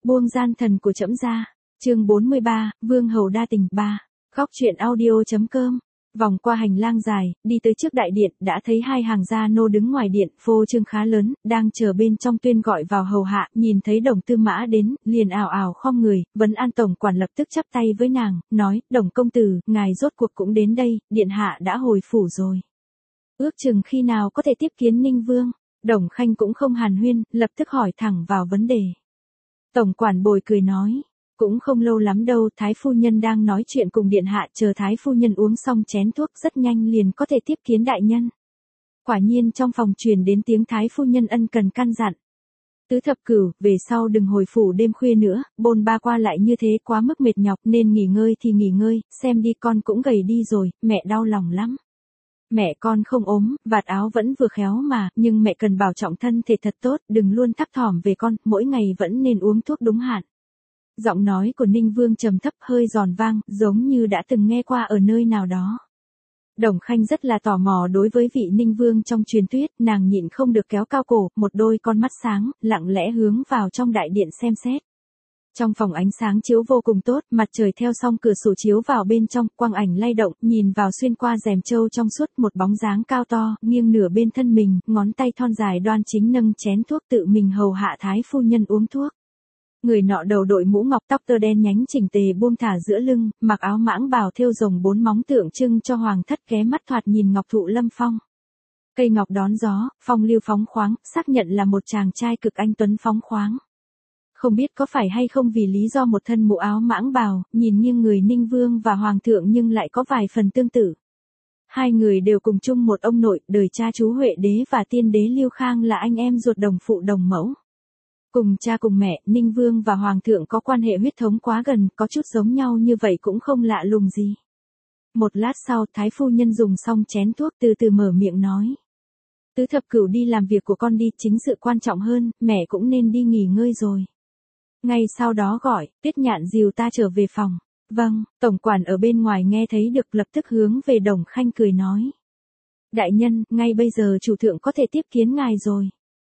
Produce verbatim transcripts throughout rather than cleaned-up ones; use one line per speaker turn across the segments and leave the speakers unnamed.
Buông gian thần của trẫm ra. Chương bốn mươi ba, Vương hầu đa tình ba. Góc truyện audio.com. Vòng qua hành lang dài, đi tới trước đại điện, đã thấy hai hàng gia nô đứng ngoài điện, phô trương khá lớn, đang chờ bên trong tuyên gọi vào hầu hạ, nhìn thấy Đồng Tư Mã đến, liền ào ào khom người, vấn an tổng quản lập tức chắp tay với nàng, nói, Đồng công tử, ngài rốt cuộc cũng đến đây, điện hạ đã hồi phủ rồi. Ước chừng khi nào có thể tiếp kiến Ninh Vương, Đồng Khanh cũng không hàn huyên, lập tức hỏi thẳng vào vấn đề. Tổng quản bồi cười nói. Cũng không lâu lắm đâu, Thái phu nhân đang nói chuyện cùng điện hạ, chờ Thái phu nhân uống xong chén thuốc rất nhanh liền có thể tiếp kiến đại nhân. Quả nhiên trong phòng truyền đến tiếng Thái phu nhân ân cần căn dặn. Tứ thập cửu, về sau đừng hồi phủ đêm khuya nữa, bôn ba qua lại như thế quá mức mệt nhọc nên nghỉ ngơi thì nghỉ ngơi, xem đi con cũng gầy đi rồi, mẹ đau lòng lắm. Mẹ con không ốm, vạt áo vẫn vừa khéo mà, nhưng mẹ cần bảo trọng thân thể thật tốt, đừng luôn thấp thỏm về con, mỗi ngày vẫn nên uống thuốc đúng hạn. Giọng nói của Ninh Vương trầm thấp hơi giòn vang, giống như đã từng nghe qua ở nơi nào đó. Đồng Khanh rất là tò mò đối với vị Ninh Vương trong truyền thuyết, nàng nhịn không được kéo cao cổ, một đôi con mắt sáng, lặng lẽ hướng vào trong đại điện xem xét. Trong phòng ánh sáng chiếu vô cùng tốt, mặt trời theo song cửa sổ chiếu vào bên trong, quang ảnh lay động, nhìn vào xuyên qua rèm trâu trong suốt, một bóng dáng cao to, nghiêng nửa bên thân mình, ngón tay thon dài đoan chính nâng chén thuốc tự mình hầu hạ Thái phu nhân uống thuốc. Người nọ đầu đội mũ ngọc, tóc tơ đen nhánh chỉnh tề buông thả giữa lưng, mặc áo mãng bào thêu rồng bốn móng tượng trưng cho hoàng thất, ghé mắt thoạt nhìn ngọc thụ lâm phong. Cây ngọc đón gió, phong lưu phóng khoáng, xác nhận là một chàng trai cực anh tuấn phóng khoáng. Không biết có phải hay không vì lý do một thân mũ áo mãng bào, nhìn nghiêng người Ninh Vương và hoàng thượng nhưng lại có vài phần tương tự. Hai người đều cùng chung một ông nội, đời cha chú Huệ đế và tiên đế Liêu Khang là anh em ruột đồng phụ đồng mẫu. Cùng cha cùng mẹ, Ninh Vương và Hoàng thượng có quan hệ huyết thống quá gần, có chút giống nhau như vậy cũng không lạ lùng gì. Một lát sau, Thái phu nhân dùng xong chén thuốc từ từ mở miệng nói. Tứ thập cửu đi làm việc của con đi, chính sự quan trọng hơn, mẹ cũng nên đi nghỉ ngơi rồi. Ngay sau đó gọi, Tuyết Nhạn dìu ta trở về phòng. Vâng, tổng quản ở bên ngoài nghe thấy được lập tức hướng về Đồng Khanh cười nói. Đại nhân, ngay bây giờ chủ thượng có thể tiếp kiến ngài rồi.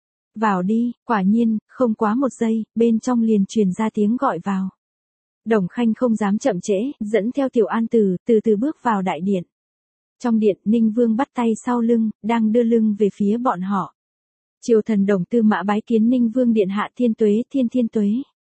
Vào đi, quả nhiên, không quá một giây, bên trong liền truyền ra tiếng gọi vào. Đồng Khanh không dám chậm trễ, dẫn theo Tiểu An Tử, từ từ bước vào đại điện. Trong điện, Ninh Vương bắt tay sau lưng, đang đưa lưng về phía bọn họ. Triều thần Đồng Tư Mã bái kiến Ninh Vương điện hạ thiên tuế thiên thiên tuế.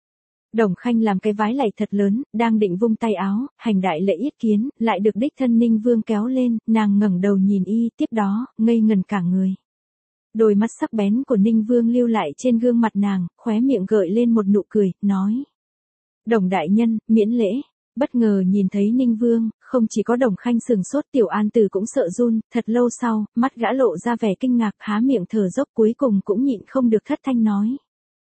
Đồng Khanh làm cái vái lạy thật lớn, đang định vung tay áo, hành đại lễ yết kiến, lại được đích thân Ninh Vương kéo lên, nàng ngẩng đầu nhìn y, tiếp đó, ngây ngần cả người. Đôi mắt sắc bén của Ninh Vương lưu lại trên gương mặt nàng, khóe miệng gợi lên một nụ cười, nói. Đồng đại nhân, miễn lễ. Bất ngờ nhìn thấy Ninh Vương, không chỉ có Đồng Khanh sừng sốt, Tiểu An Tử cũng sợ run, thật lâu sau, mắt gã lộ ra vẻ kinh ngạc, há miệng thở dốc, cuối cùng cũng nhịn không được thất thanh nói.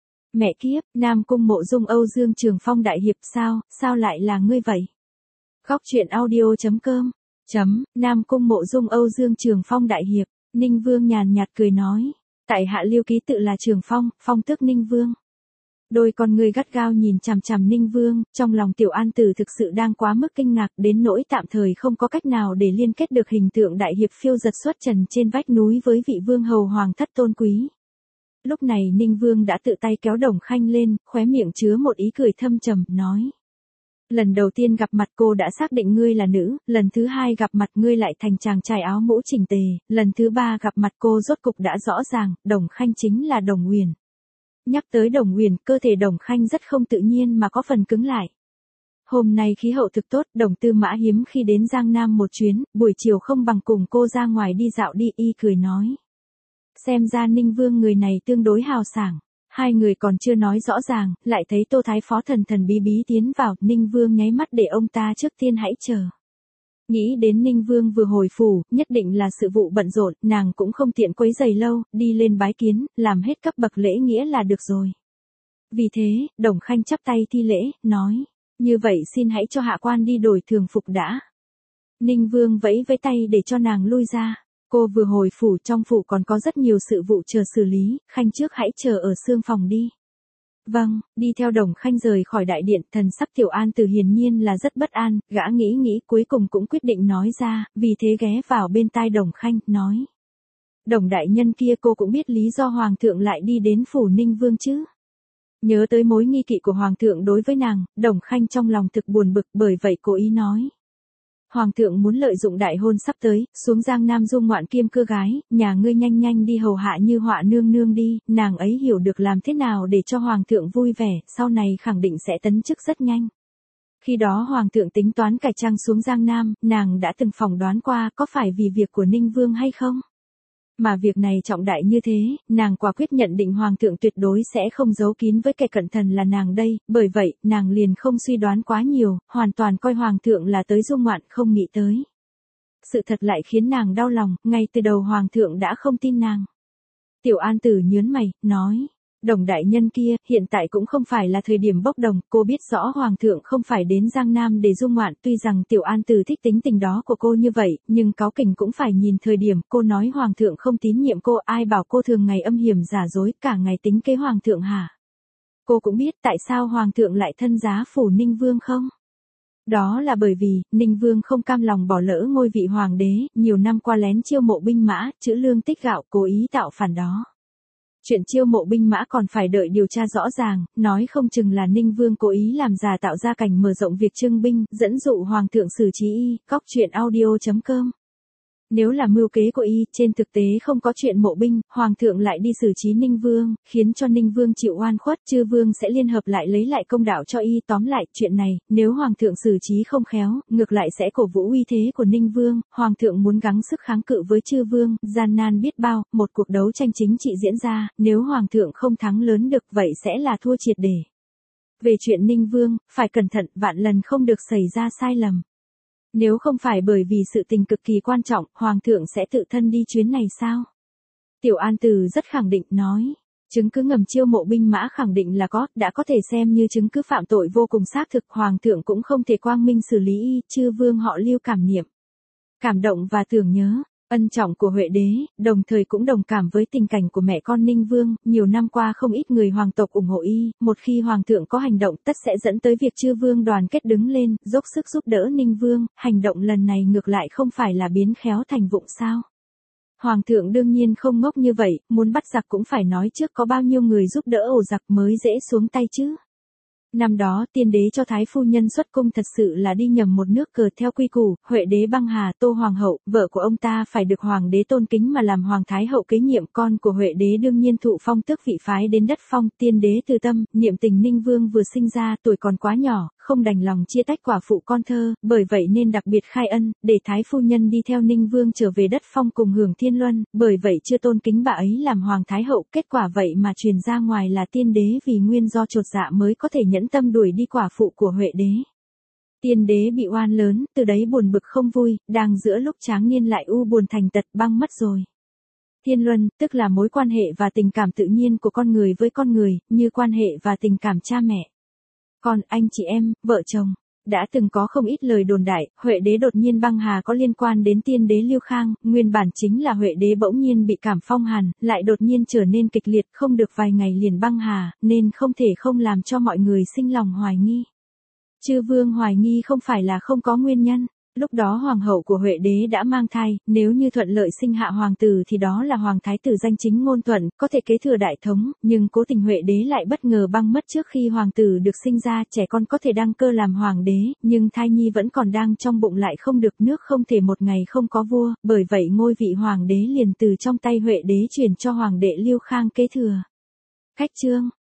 Mẹ kiếp, Nam Cung Mộ Dung Âu Dương Trường Phong đại hiệp sao, sao lại là ngươi vậy? Góc truyện audio.com. Chấm, Nam Cung Mộ Dung Âu Dương Trường Phong đại hiệp. Ninh Vương nhàn nhạt cười nói, tại hạ Liêu ký tự là Trường Phong, phong tước Ninh Vương. Đôi con người gắt gao nhìn chằm chằm Ninh Vương, trong lòng Tiểu An Tử thực sự đang quá mức kinh ngạc đến nỗi tạm thời không có cách nào để liên kết được hình tượng đại hiệp phiêu giật xuất trần trên vách núi với vị vương hầu hoàng thất tôn quý. Lúc này Ninh Vương đã tự tay kéo Đồng Khanh lên, khóe miệng chứa một ý cười thâm trầm, nói. Lần đầu tiên gặp mặt cô đã xác định ngươi là nữ, lần thứ hai gặp mặt ngươi lại thành chàng trai áo mũ chỉnh tề, lần thứ ba gặp mặt cô rốt cục đã rõ ràng, Đồng Khanh chính là Đồng Uyển. Nhắc tới Đồng Uyển, cơ thể Đồng Khanh rất không tự nhiên mà có phần cứng lại. Hôm nay khí hậu thực tốt, Đồng Tư Mã hiếm khi đến Giang Nam một chuyến, buổi chiều không bằng cùng cô ra ngoài đi dạo đi, y cười nói. Xem ra Ninh Vương người này tương đối hào sảng. Hai người còn chưa nói rõ ràng, lại thấy Tô Thái Phó thần thần bí bí tiến vào, Ninh Vương nháy mắt để ông ta trước tiên hãy chờ. Nghĩ đến Ninh Vương vừa hồi phủ, nhất định là sự vụ bận rộn, nàng cũng không tiện quấy giày lâu, đi lên bái kiến, làm hết cấp bậc lễ nghĩa là được rồi. Vì thế, Đồng Khanh chắp tay thi lễ, nói, như vậy xin hãy cho hạ quan đi đổi thường phục đã. Ninh Vương vẫy vẫy tay để cho nàng lui ra. Cô vừa hồi phủ, trong phủ còn có rất nhiều sự vụ chờ xử lý, Khanh trước hãy chờ ở xương phòng đi. Vâng, đi theo Đồng Khanh rời khỏi đại điện, thần sắc Tiểu An Tử hiển nhiên là rất bất an, gã nghĩ nghĩ cuối cùng cũng quyết định nói ra, vì thế ghé vào bên tai Đồng Khanh, nói. Đồng đại nhân kia, cô cũng biết lý do Hoàng thượng lại đi đến phủ Ninh Vương chứ? Nhớ tới mối nghi kỵ của Hoàng thượng đối với nàng, Đồng Khanh trong lòng thực buồn bực, bởi vậy cố ý nói. Hoàng thượng muốn lợi dụng đại hôn sắp tới, xuống Giang Nam du ngoạn kiêm cưa gái, nhà ngươi nhanh nhanh đi hầu hạ Như Họa nương nương đi, nàng ấy hiểu được làm thế nào để cho Hoàng thượng vui vẻ, sau này khẳng định sẽ tấn chức rất nhanh. Khi đó Hoàng thượng tính toán cải trang xuống Giang Nam, nàng đã từng phỏng đoán qua có phải vì việc của Ninh Vương hay không? Mà việc này trọng đại như thế, nàng quả quyết nhận định Hoàng thượng tuyệt đối sẽ không giấu kín với kẻ cận thần là nàng đây, bởi vậy, nàng liền không suy đoán quá nhiều, hoàn toàn coi Hoàng thượng là tới du ngoạn không nghĩ tới. Sự thật lại khiến nàng đau lòng, ngay từ đầu Hoàng thượng đã không tin nàng. Tiểu An Tử nhớn mày, nói. Đồng đại nhân kia, hiện tại cũng không phải là thời điểm bốc đồng, cô biết rõ Hoàng thượng không phải đến Giang Nam để du ngoạn, tuy rằng Tiểu An Tử thích tính tình đó của cô như vậy, nhưng cáu kỉnh cũng phải nhìn thời điểm, cô nói Hoàng thượng không tín nhiệm cô, ai bảo cô thường ngày âm hiểm giả dối, cả ngày tính kế Hoàng thượng hả? Cô cũng biết tại sao Hoàng thượng lại thân giá phủ Ninh Vương không? Đó là bởi vì, Ninh Vương không cam lòng bỏ lỡ ngôi vị Hoàng đế, nhiều năm qua lén chiêu mộ binh mã, trữ lương tích gạo, cố ý tạo phản đó. Chuyện chiêu mộ binh mã còn phải đợi điều tra rõ ràng, nói không chừng là Ninh Vương cố ý làm giả tạo ra cảnh mở rộng việc trưng binh, dẫn dụ Hoàng thượng xử trí y, cóc truyện audio chấm com. Nếu là mưu kế của y, trên thực tế không có chuyện mộ binh, Hoàng thượng lại đi xử trí Ninh Vương, khiến cho Ninh Vương chịu oan khuất, chư Vương sẽ liên hợp lại lấy lại công đạo cho y. Tóm lại, chuyện này, nếu Hoàng thượng xử trí không khéo, ngược lại sẽ cổ vũ uy thế của Ninh Vương, Hoàng thượng muốn gắng sức kháng cự với chư Vương, gian nan biết bao, một cuộc đấu tranh chính trị diễn ra, nếu Hoàng thượng không thắng lớn được vậy sẽ là thua triệt để. Về chuyện Ninh Vương, phải cẩn thận, vạn lần không được xảy ra sai lầm. Nếu không phải bởi vì sự tình cực kỳ quan trọng, Hoàng thượng sẽ tự thân đi chuyến này sao? Tiểu An Tử rất khẳng định nói. Chứng cứ ngầm chiêu mộ binh mã khẳng định là có, đã có thể xem như chứng cứ phạm tội vô cùng xác thực. Hoàng thượng cũng không thể quang minh xử lý y, chư Vương họ Lưu cảm niệm, cảm động và tưởng nhớ ân trọng của Huệ đế, đồng thời cũng đồng cảm với tình cảnh của mẹ con Ninh Vương, nhiều năm qua không ít người hoàng tộc ủng hộ y, một khi Hoàng thượng có hành động tất sẽ dẫn tới việc chư Vương đoàn kết đứng lên, dốc sức giúp đỡ Ninh Vương, hành động lần này ngược lại không phải là biến khéo thành vụng sao. Hoàng thượng đương nhiên không ngốc như vậy, muốn bắt giặc cũng phải nói trước có bao nhiêu người giúp đỡ ổ giặc mới dễ xuống tay chứ. Năm đó tiên đế cho thái phu nhân xuất cung thật sự là đi nhầm một nước cờ theo quy củ, Huệ đế băng hà Tô hoàng hậu, vợ của ông ta phải được hoàng đế tôn kính mà làm hoàng thái hậu kế nhiệm, con của Huệ đế đương nhiên thụ phong tước vị phái đến đất phong, tiên đế từ tâm, niệm tình Ninh Vương vừa sinh ra tuổi còn quá nhỏ, không đành lòng chia tách quả phụ con thơ, bởi vậy nên đặc biệt khai ân, để thái phu nhân đi theo Ninh Vương trở về đất phong cùng hưởng thiên luân, bởi vậy chưa tôn kính bà ấy làm hoàng thái hậu, kết quả vậy mà truyền ra ngoài là tiên đế vì nguyên do chột dạ mới có thể nhẫn tâm đuổi đi quả phụ của Huệ đế. Tiên đế bị oan lớn, từ đấy buồn bực không vui, đang giữa lúc tráng niên lại u buồn thành tật băng mất rồi. Thiên luân, tức là mối quan hệ và tình cảm tự nhiên của con người với con người, như quan hệ và tình cảm cha mẹ, con, anh chị em, vợ chồng. Đã từng có không ít lời đồn đại, Huệ đế đột nhiên băng hà có liên quan đến tiên đế Lưu Khang, nguyên bản chính là Huệ đế bỗng nhiên bị cảm phong hàn, lại đột nhiên trở nên kịch liệt, không được vài ngày liền băng hà, nên không thể không làm cho mọi người sinh lòng hoài nghi. Chư Vương hoài nghi không phải là không có nguyên nhân. Lúc đó hoàng hậu của Huệ đế đã mang thai, nếu như thuận lợi sinh hạ hoàng tử thì đó là hoàng thái tử danh chính ngôn thuận, có thể kế thừa đại thống, nhưng cố tình Huệ đế lại bất ngờ băng mất trước khi hoàng tử được sinh ra, trẻ con có thể đăng cơ làm hoàng đế, nhưng thai nhi vẫn còn đang trong bụng lại không được, nước không thể một ngày không có vua, bởi vậy ngôi vị hoàng đế liền từ trong tay Huệ đế chuyển cho hoàng đệ Lưu Khang kế thừa. Cách chương